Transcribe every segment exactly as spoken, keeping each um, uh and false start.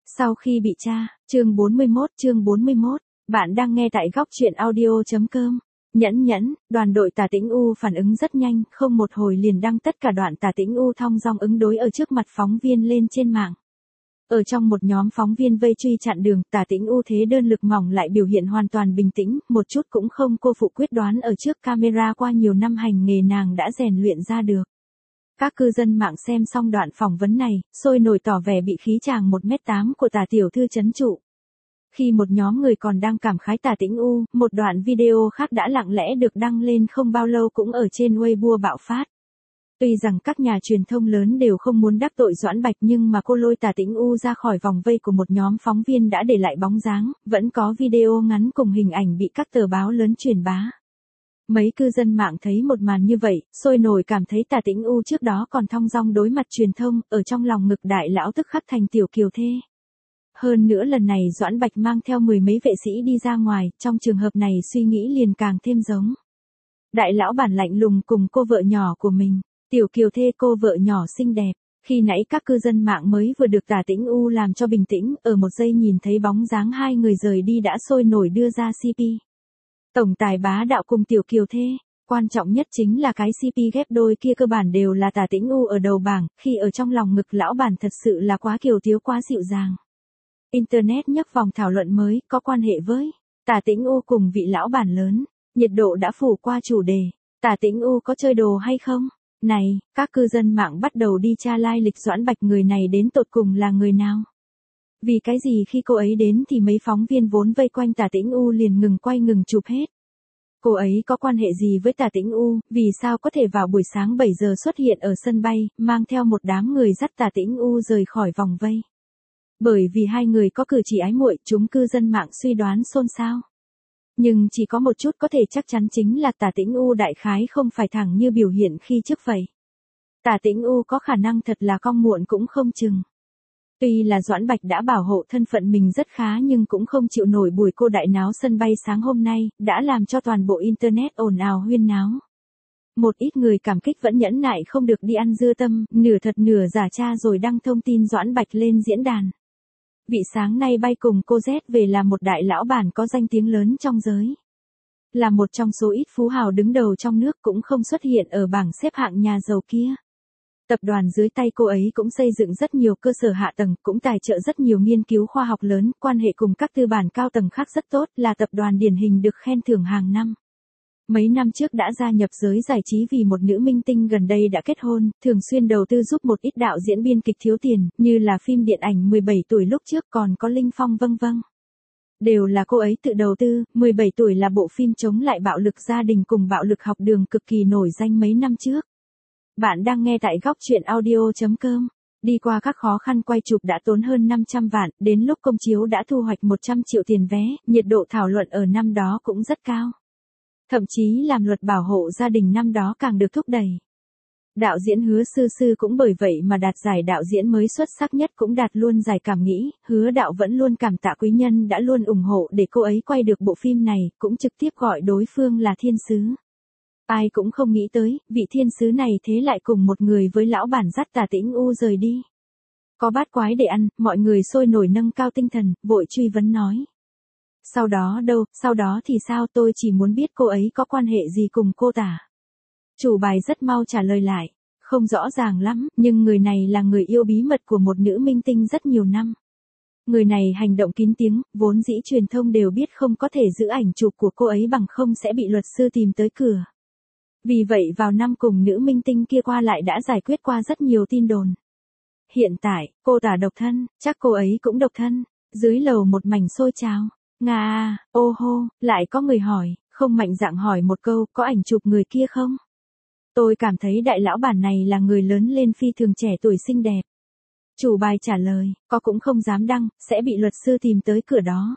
Sau khi bị tra, chương bốn mươi mốt, chương bốn mươi mốt, bạn đang nghe tại góc truyện audio.com. Nhẫn nhẫn, đoàn đội Tả Tĩnh U phản ứng rất nhanh, không một hồi liền đăng tất cả đoạn Tả Tĩnh U thong dong ứng đối ở trước mặt phóng viên lên trên mạng. Ở trong một nhóm phóng viên vây truy chặn đường, Tả Tĩnh U thế đơn lực mỏng lại biểu hiện hoàn toàn bình tĩnh, một chút cũng không cô phụ quyết đoán ở trước camera qua nhiều năm hành nghề nàng đã rèn luyện ra được. Các cư dân mạng xem xong đoạn phỏng vấn này, sôi nổi tỏ vẻ bị khí chàng một mét tám của Tả tiểu thư trấn trụ. Khi một nhóm người còn đang cảm khái Tả Tĩnh U, một đoạn video khác đã lặng lẽ được đăng lên không bao lâu cũng ở trên Weibo bạo phát. Tuy rằng các nhà truyền thông lớn đều không muốn đắc tội Doãn Bạch nhưng mà cô lôi Tả Tĩnh U ra khỏi vòng vây của một nhóm phóng viên đã để lại bóng dáng, vẫn có video ngắn cùng hình ảnh bị các tờ báo lớn truyền bá. Mấy cư dân mạng thấy một màn như vậy, sôi nổi cảm thấy Tả Tĩnh U trước đó còn thong dong đối mặt truyền thông, ở trong lòng ngực đại lão tức khắc thành tiểu kiều thê. Hơn nữa lần này Doãn Bạch mang theo mười mấy vệ sĩ đi ra ngoài, trong trường hợp này suy nghĩ liền càng thêm giống. Đại lão bản lạnh lùng cùng cô vợ nhỏ của mình, tiểu kiều thê cô vợ nhỏ xinh đẹp. Khi nãy các cư dân mạng mới vừa được Tả Tĩnh U làm cho bình tĩnh, ở một giây nhìn thấy bóng dáng hai người rời đi đã sôi nổi đưa ra xê pê. Tổng tài bá đạo cùng tiểu kiều thê, quan trọng nhất chính là cái xê pê ghép đôi kia cơ bản đều là Tả Tĩnh U ở đầu bảng, khi ở trong lòng ngực lão bản thật sự là quá kiều thiếu quá dịu dàng. Internet nhấc vòng thảo luận mới, có quan hệ với Tả Tĩnh U cùng vị lão bản lớn, nhiệt độ đã phủ qua chủ đề, Tả Tĩnh U có chơi đồ hay không? Này, các cư dân mạng bắt đầu đi tra lai lịch Doãn Bạch người này đến tột cùng là người nào? Vì cái gì khi cô ấy đến thì mấy phóng viên vốn vây quanh Tả Tĩnh U liền ngừng quay ngừng chụp hết. Cô ấy có quan hệ gì với Tả Tĩnh U, vì sao có thể vào buổi sáng bảy giờ xuất hiện ở sân bay, mang theo một đám người dắt Tả Tĩnh U rời khỏi vòng vây. Bởi vì hai người có cử chỉ ái muội, chúng cư dân mạng suy đoán xôn xao. Nhưng chỉ có một chút có thể chắc chắn chính là Tả Tĩnh U đại khái không phải thẳng như biểu hiện khi trước vậy. Tả Tĩnh U có khả năng thật là cong muộn cũng không chừng. Tuy là Doãn Bạch đã bảo hộ thân phận mình rất khá nhưng cũng không chịu nổi buổi cô đại náo sân bay sáng hôm nay, đã làm cho toàn bộ Internet ồn ào huyên náo. Một ít người cảm kích vẫn nhẫn nại không được đi ăn dưa tâm, nửa thật nửa giả tra rồi đăng thông tin Doãn Bạch lên diễn đàn. Vị sáng nay bay cùng cô Z về là một đại lão bản có danh tiếng lớn trong giới. Là một trong số ít phú hào đứng đầu trong nước cũng không xuất hiện ở bảng xếp hạng nhà giàu kia. Tập đoàn dưới tay cô ấy cũng xây dựng rất nhiều cơ sở hạ tầng, cũng tài trợ rất nhiều nghiên cứu khoa học lớn, quan hệ cùng các tư bản cao tầng khác rất tốt, là tập đoàn điển hình được khen thưởng hàng năm. Mấy năm trước đã gia nhập giới giải trí vì một nữ minh tinh gần đây đã kết hôn, thường xuyên đầu tư giúp một ít đạo diễn biên kịch thiếu tiền, như là phim điện ảnh mười bảy tuổi lúc trước còn có Linh Phong vân vân. Đều là cô ấy tự đầu tư, mười bảy tuổi là bộ phim chống lại bạo lực gia đình cùng bạo lực học đường cực kỳ nổi danh mấy năm trước. Bạn đang nghe tại góc truyện audio.com. Đi qua các khó khăn quay chụp đã tốn hơn năm trăm vạn, đến lúc công chiếu đã thu hoạch một trăm triệu tiền vé, nhiệt độ thảo luận ở năm đó cũng rất cao. Thậm chí làm luật bảo hộ gia đình năm đó càng được thúc đẩy. Đạo diễn Hứa Sư Sư cũng bởi vậy mà đạt giải đạo diễn mới xuất sắc nhất cũng đạt luôn giải cảm nghĩ, Hứa đạo vẫn luôn cảm tạ quý nhân đã luôn ủng hộ để cô ấy quay được bộ phim này, cũng trực tiếp gọi đối phương là thiên sứ. Ai cũng không nghĩ tới, vị thiên sứ này thế lại cùng một người với lão bản dắt Tả Tĩnh U rời đi. Có bát quái để ăn, mọi người sôi nổi nâng cao tinh thần, vội truy vấn nói. Sau đó đâu, sau đó thì sao, tôi chỉ muốn biết cô ấy có quan hệ gì cùng cô Tả. Chủ bài rất mau trả lời lại, không rõ ràng lắm, nhưng người này là người yêu bí mật của một nữ minh tinh rất nhiều năm. Người này hành động kín tiếng, vốn dĩ truyền thông đều biết không có thể giữ ảnh chụp của cô ấy bằng không sẽ bị luật sư tìm tới cửa. Vì vậy vào năm cùng nữ minh tinh kia qua lại đã giải quyết qua rất nhiều tin đồn. Hiện tại, cô Tả độc thân, chắc cô ấy cũng độc thân. Dưới lầu một mảnh xôi trào. Nga à, ô hô, lại có người hỏi, không mạnh dạn hỏi một câu, có ảnh chụp người kia không? Tôi cảm thấy đại lão bản này là người lớn lên phi thường trẻ tuổi xinh đẹp. Chủ bài trả lời, có cũng không dám đăng, sẽ bị luật sư tìm tới cửa đó.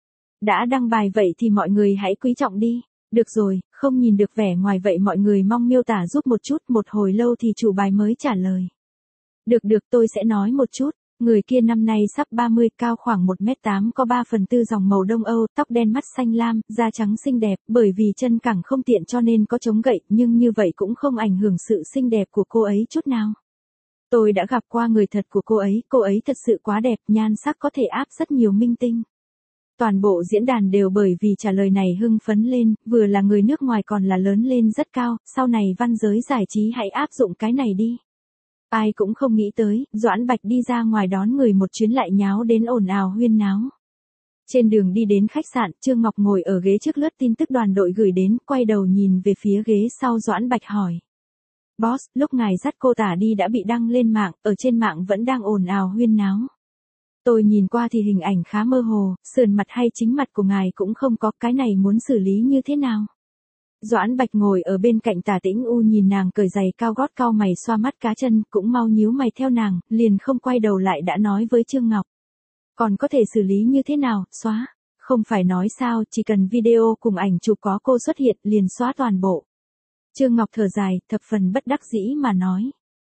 Đã đăng bài vậy thì mọi người hãy quý trọng đi. Được rồi, không nhìn được vẻ ngoài vậy mọi người mong miêu tả giúp một chút, một hồi lâu thì chủ bài mới trả lời. Được được tôi sẽ nói một chút. Người kia năm nay sắp ba mươi, cao khoảng một mét tám, có ba phần tư dòng màu Đông Âu, tóc đen mắt xanh lam, da trắng xinh đẹp, bởi vì chân cẳng không tiện cho nên có chống gậy, nhưng như vậy cũng không ảnh hưởng sự xinh đẹp của cô ấy chút nào. Tôi đã gặp qua người thật của cô ấy, cô ấy thật sự quá đẹp, nhan sắc có thể áp rất nhiều minh tinh. Toàn bộ diễn đàn đều bởi vì trả lời này hưng phấn lên, vừa là người nước ngoài còn là lớn lên rất cao, sau này văn giới giải trí hãy áp dụng cái này đi. Ai cũng không nghĩ tới, Doãn Bạch đi ra ngoài đón người một chuyến lại nháo đến ồn ào huyên náo. Trên đường đi đến khách sạn, Trương Ngọc ngồi ở ghế trước lướt tin tức đoàn đội gửi đến, quay đầu nhìn về phía ghế sau Doãn Bạch hỏi. Boss, lúc ngài dắt cô tả đi đã bị đăng lên mạng, ở trên mạng vẫn đang ồn ào huyên náo. Tôi nhìn qua thì hình ảnh khá mơ hồ, sườn mặt hay chính mặt của ngài cũng không có, cái này muốn xử lý như thế nào? Doãn Bạch ngồi ở bên cạnh Tả Tĩnh U nhìn nàng cởi giày cao gót cau mày xoa mắt cá chân, cũng mau nhíu mày theo nàng, liền không quay đầu lại đã nói với Trương Ngọc. Còn có thể xử lý như thế nào, xóa? Không phải nói sao, chỉ cần video cùng ảnh chụp có cô xuất hiện liền xóa toàn bộ. Trương Ngọc thở dài, thập phần bất đắc dĩ mà nói.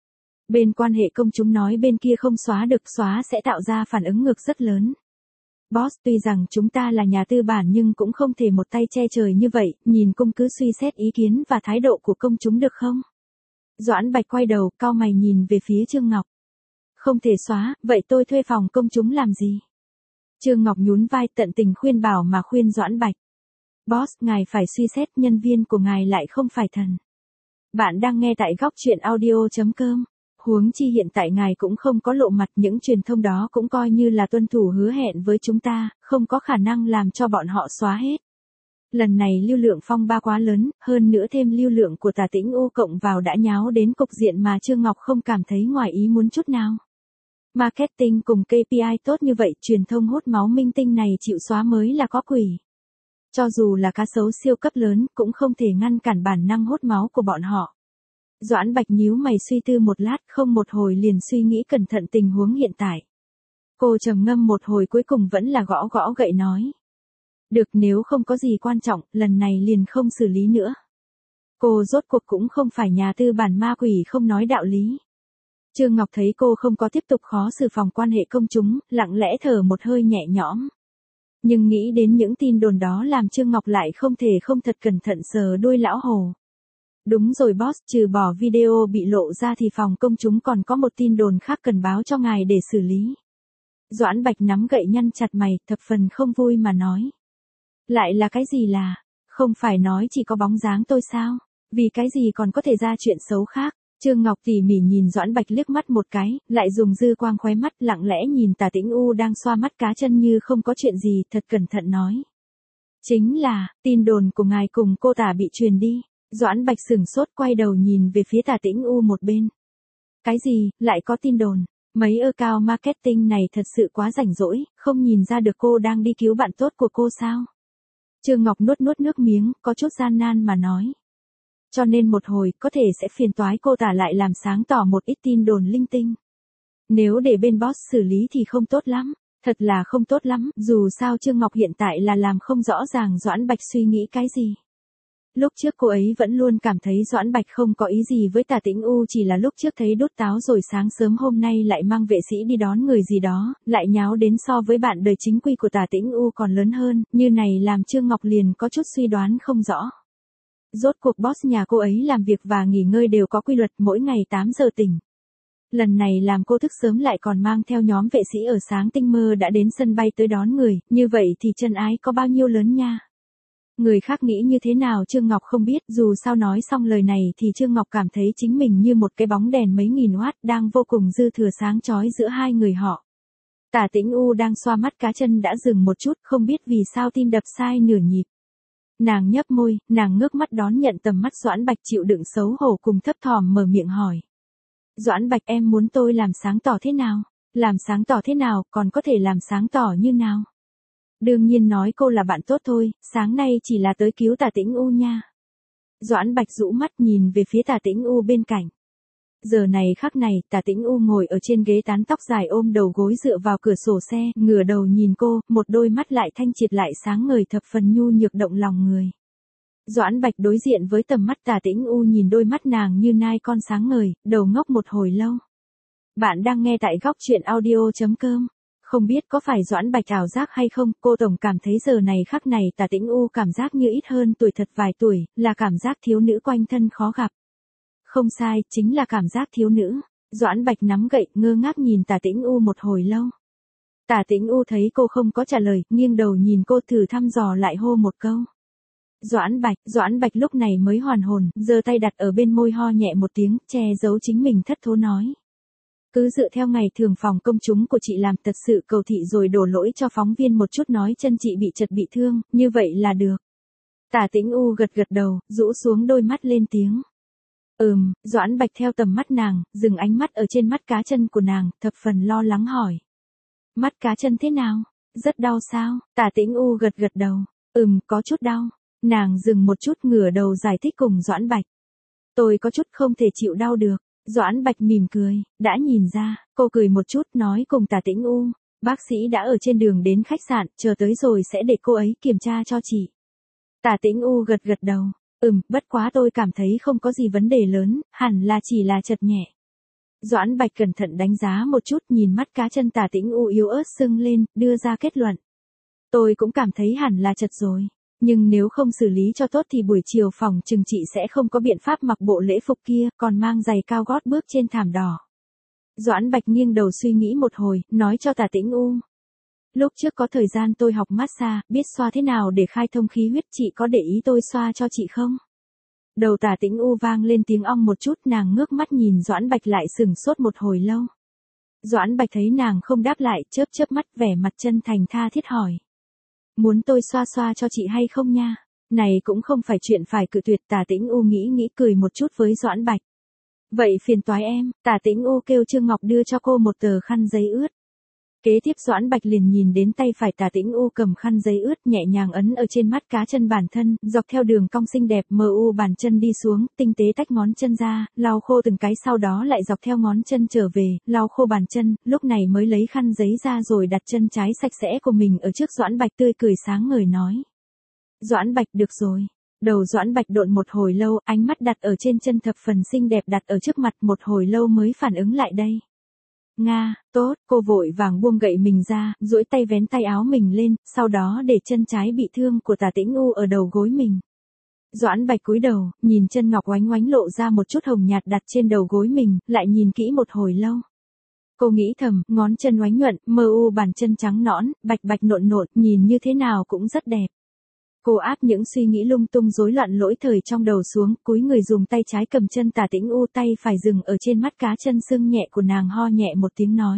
Bên quan hệ công chúng nói bên kia không xóa được, xóa sẽ tạo ra phản ứng ngược rất lớn. Boss, tuy rằng chúng ta là nhà tư bản nhưng cũng không thể một tay che trời như vậy, nhìn công cứ suy xét ý kiến và thái độ của công chúng được không? Doãn Bạch quay đầu, cau mày nhìn về phía Trương Ngọc. Không thể xóa, vậy tôi thuê phòng công chúng làm gì? Trương Ngọc nhún vai tận tình khuyên bảo mà khuyên Doãn Bạch. Boss, ngài phải suy xét, nhân viên của ngài lại không phải thần. Bạn đang nghe tại góc truyện audio chấm com. Huống chi hiện tại ngài cũng không có lộ mặt, những truyền thông đó cũng coi như là tuân thủ hứa hẹn với chúng ta, không có khả năng làm cho bọn họ xóa hết. Lần này lưu lượng phong ba quá lớn, hơn nữa thêm lưu lượng của Tả Tĩnh U cộng vào đã nháo đến cục diện mà Trương Ngọc không cảm thấy ngoài ý muốn chút nào. Marketing cùng ca pê i tốt như vậy, truyền thông hút máu minh tinh này chịu xóa mới là có quỷ. Cho dù là cá sấu siêu cấp lớn, cũng không thể ngăn cản bản năng hút máu của bọn họ. Doãn Bạch nhíu mày suy tư một lát, không một hồi liền suy nghĩ cẩn thận tình huống hiện tại. Cô trầm ngâm một hồi cuối cùng vẫn là gõ gõ gậy nói. Được, nếu không có gì quan trọng, lần này liền không xử lý nữa. Cô rốt cuộc cũng không phải nhà tư bản ma quỷ không nói đạo lý. Trương Ngọc thấy cô không có tiếp tục khó xử phòng quan hệ công chúng, lặng lẽ thở một hơi nhẹ nhõm. Nhưng nghĩ đến những tin đồn đó làm Trương Ngọc lại không thể không thật cẩn thận sờ đuôi lão hồ. Đúng rồi boss, trừ bỏ video bị lộ ra thì phòng công chúng còn có một tin đồn khác cần báo cho ngài để xử lý. Doãn Bạch nắm gậy nhăn chặt mày, thập phần không vui mà nói. Lại là cái gì là, không phải nói chỉ có bóng dáng tôi sao, vì cái gì còn có thể ra chuyện xấu khác. Trương Ngọc tỉ mỉ nhìn Doãn Bạch liếc mắt một cái, lại dùng dư quang khóe mắt lặng lẽ nhìn Tả Tĩnh U đang xoa mắt cá chân như không có chuyện gì, thật cẩn thận nói. Chính là, tin đồn của ngài cùng cô Tả bị truyền đi. Doãn Bạch sửng sốt quay đầu nhìn về phía Tả Tĩnh U một bên. Cái gì, lại có tin đồn, mấy ơ cao marketing này thật sự quá rảnh rỗi, không nhìn ra được cô đang đi cứu bạn tốt của cô sao? Trương Ngọc nuốt nuốt nước miếng, có chút gian nan mà nói. Cho nên một hồi, có thể sẽ phiền toái cô Tả lại làm sáng tỏ một ít tin đồn linh tinh. Nếu để bên boss xử lý thì không tốt lắm, thật là không tốt lắm, dù sao Trương Ngọc hiện tại là làm không rõ ràng Doãn Bạch suy nghĩ cái gì. Lúc trước cô ấy vẫn luôn cảm thấy Doãn Bạch không có ý gì với Tả Tĩnh U, chỉ là lúc trước thấy đốt táo rồi sáng sớm hôm nay lại mang vệ sĩ đi đón người gì đó, lại nháo đến so với bạn đời chính quy của Tả Tĩnh U còn lớn hơn, như này làm Trương Ngọc liền có chút suy đoán không rõ. Rốt cuộc boss nhà cô ấy làm việc và nghỉ ngơi đều có quy luật, mỗi ngày tám giờ tỉnh. Lần này làm cô thức sớm lại còn mang theo nhóm vệ sĩ ở sáng tinh mơ đã đến sân bay tới đón người, như vậy thì chân ái có bao nhiêu lớn nha. Người khác nghĩ như thế nào Trương Ngọc không biết, dù sao nói xong lời này thì Trương Ngọc cảm thấy chính mình như một cái bóng đèn mấy nghìn watt đang vô cùng dư thừa sáng chói giữa hai người họ. Tả Tĩnh U đang xoa mắt cá chân đã dừng một chút, không biết vì sao tim đập sai nửa nhịp. Nàng nhấp môi, nàng ngước mắt đón nhận tầm mắt Doãn Bạch chịu đựng xấu hổ cùng thấp thỏm mở miệng hỏi. Doãn Bạch, em muốn tôi làm sáng tỏ thế nào? Làm sáng tỏ thế nào, còn có thể làm sáng tỏ như nào? Đương nhiên nói cô là bạn tốt thôi, sáng nay chỉ là tới cứu Tả Tĩnh U nha. Doãn Bạch rũ mắt nhìn về phía Tả Tĩnh U bên cạnh. Giờ này khắc này, Tả Tĩnh U ngồi ở trên ghế tán tóc dài ôm đầu gối dựa vào cửa sổ xe, ngửa đầu nhìn cô, một đôi mắt lại thanh triệt lại sáng ngời thập phần nhu nhược động lòng người. Doãn Bạch đối diện với tầm mắt Tả Tĩnh U nhìn đôi mắt nàng như nai con sáng ngời, đầu ngốc một hồi lâu. Bạn đang nghe tại góc truyện audio chấm com. Không biết có phải Doãn Bạch ảo giác hay không, cô tổng cảm thấy giờ này khắc này Tả Tĩnh U cảm giác như ít hơn tuổi thật vài tuổi, là cảm giác thiếu nữ quanh thân khó gặp. Không sai, chính là cảm giác thiếu nữ. Doãn Bạch nắm gậy, ngơ ngác nhìn Tả Tĩnh U một hồi lâu. Tả Tĩnh U thấy cô không có trả lời, nghiêng đầu nhìn cô thử thăm dò lại hô một câu. Doãn Bạch, Doãn Bạch lúc này mới hoàn hồn, giơ tay đặt ở bên môi ho nhẹ một tiếng, che giấu chính mình thất thố nói. Cứ dựa theo ngày thường phòng công chúng của chị làm thật sự cầu thị rồi đổ lỗi cho phóng viên một chút nói chân chị bị chật bị thương, như vậy là được. Tả Tĩnh U gật gật đầu, rũ xuống đôi mắt lên tiếng. Ừm, Doãn Bạch theo tầm mắt nàng, dừng ánh mắt ở trên mắt cá chân của nàng, thập phần lo lắng hỏi. Mắt cá chân thế nào? Rất đau sao? Tả Tĩnh U gật gật đầu. Ừm, có chút đau. Nàng dừng một chút ngửa đầu giải thích cùng Doãn Bạch. Tôi có chút không thể chịu đau được. Doãn Bạch mỉm cười, đã nhìn ra, cô cười một chút nói cùng Tả Tĩnh U. Bác sĩ đã ở trên đường đến khách sạn, chờ tới rồi sẽ để cô ấy kiểm tra cho chị. Tả Tĩnh U gật gật đầu. Ừm, bất quá tôi cảm thấy không có gì vấn đề lớn, hẳn là chỉ là chật nhẹ. Doãn Bạch cẩn thận đánh giá một chút nhìn mắt cá chân Tả Tĩnh U yếu ớt sưng lên, đưa ra kết luận. Tôi cũng cảm thấy hẳn là chật rồi. Nhưng nếu không xử lý cho tốt thì buổi chiều phòng chừng chị sẽ không có biện pháp mặc bộ lễ phục kia, còn mang giày cao gót bước trên thảm đỏ. Doãn Bạch nghiêng đầu suy nghĩ một hồi, nói cho Tả Tĩnh U. Lúc trước có thời gian tôi học massage, biết xoa thế nào để khai thông khí huyết, chị có để ý tôi xoa cho chị không? Đầu Tả Tĩnh U vang lên tiếng ong một chút, nàng ngước mắt nhìn Doãn Bạch lại sừng sốt một hồi lâu. Doãn Bạch thấy nàng không đáp lại, chớp chớp mắt vẻ mặt chân thành tha thiết hỏi. Muốn tôi xoa xoa cho chị hay không nha? Này cũng không phải chuyện phải cự tuyệt. Tả Tĩnh U nghĩ nghĩ cười một chút với Doãn Bạch. Vậy phiền toái em. Tả Tĩnh U kêu Trương Ngọc đưa cho cô một tờ khăn giấy ướt. Kế tiếp Doãn Bạch liền nhìn đến tay phải Tả Tĩnh U cầm khăn giấy ướt nhẹ nhàng ấn ở trên mắt cá chân bản thân, dọc theo đường cong xinh đẹp mờ u bàn chân đi xuống, tinh tế tách ngón chân ra, lau khô từng cái sau đó lại dọc theo ngón chân trở về, lau khô bàn chân, lúc này mới lấy khăn giấy ra rồi đặt chân trái sạch sẽ của mình ở trước Doãn Bạch tươi cười sáng ngời nói. Doãn Bạch được rồi. Đầu Doãn Bạch độn một hồi lâu, ánh mắt đặt ở trên chân thập phần xinh đẹp đặt ở trước mặt một hồi lâu mới phản ứng lại đây. Nga, tốt, cô vội vàng buông gậy mình ra, duỗi tay vén tay áo mình lên, sau đó để chân trái bị thương của Tả Tĩnh U ở đầu gối mình. Doãn Bạch cúi đầu, nhìn chân ngọc oánh oánh lộ ra một chút hồng nhạt đặt trên đầu gối mình, lại nhìn kỹ một hồi lâu. Cô nghĩ thầm, ngón chân oánh nhuận, mờ u bàn chân trắng nõn, bạch bạch nộn nộn, nhìn như thế nào cũng rất đẹp. Cô áp những suy nghĩ lung tung rối loạn lỗi thời trong đầu xuống, cúi người dùng tay trái cầm chân Tả Tĩnh U, tay phải dừng ở trên mắt cá chân sưng nhẹ của nàng, ho nhẹ một tiếng nói.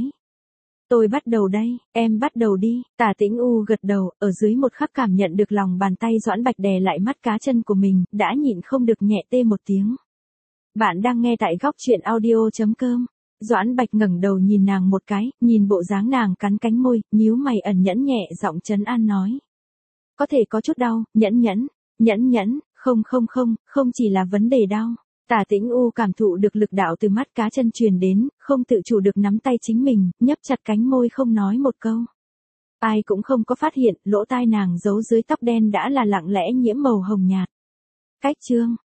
Tôi bắt đầu đây, em bắt đầu đi. Tả Tĩnh U gật đầu, ở dưới một khắc cảm nhận được lòng bàn tay Doãn Bạch đè lại mắt cá chân của mình, đã nhịn không được nhẹ tê một tiếng. Bạn đang nghe tại góc truyện audio chấm com. Doãn Bạch ngẩng đầu nhìn nàng một cái, nhìn bộ dáng nàng cắn cánh môi, nhíu mày ẩn nhẫn nhẹ giọng trấn an nói. Có thể có chút đau, nhẫn nhẫn, nhẫn nhẫn, không không không, không chỉ là vấn đề đau. Tả Tĩnh U cảm thụ được lực đạo từ mắt cá chân truyền đến, không tự chủ được nắm tay chính mình, nhấp chặt cánh môi không nói một câu. Ai cũng không có phát hiện, lỗ tai nàng giấu dưới tóc đen đã là lặng lẽ nhiễm màu hồng nhạt. Cách chương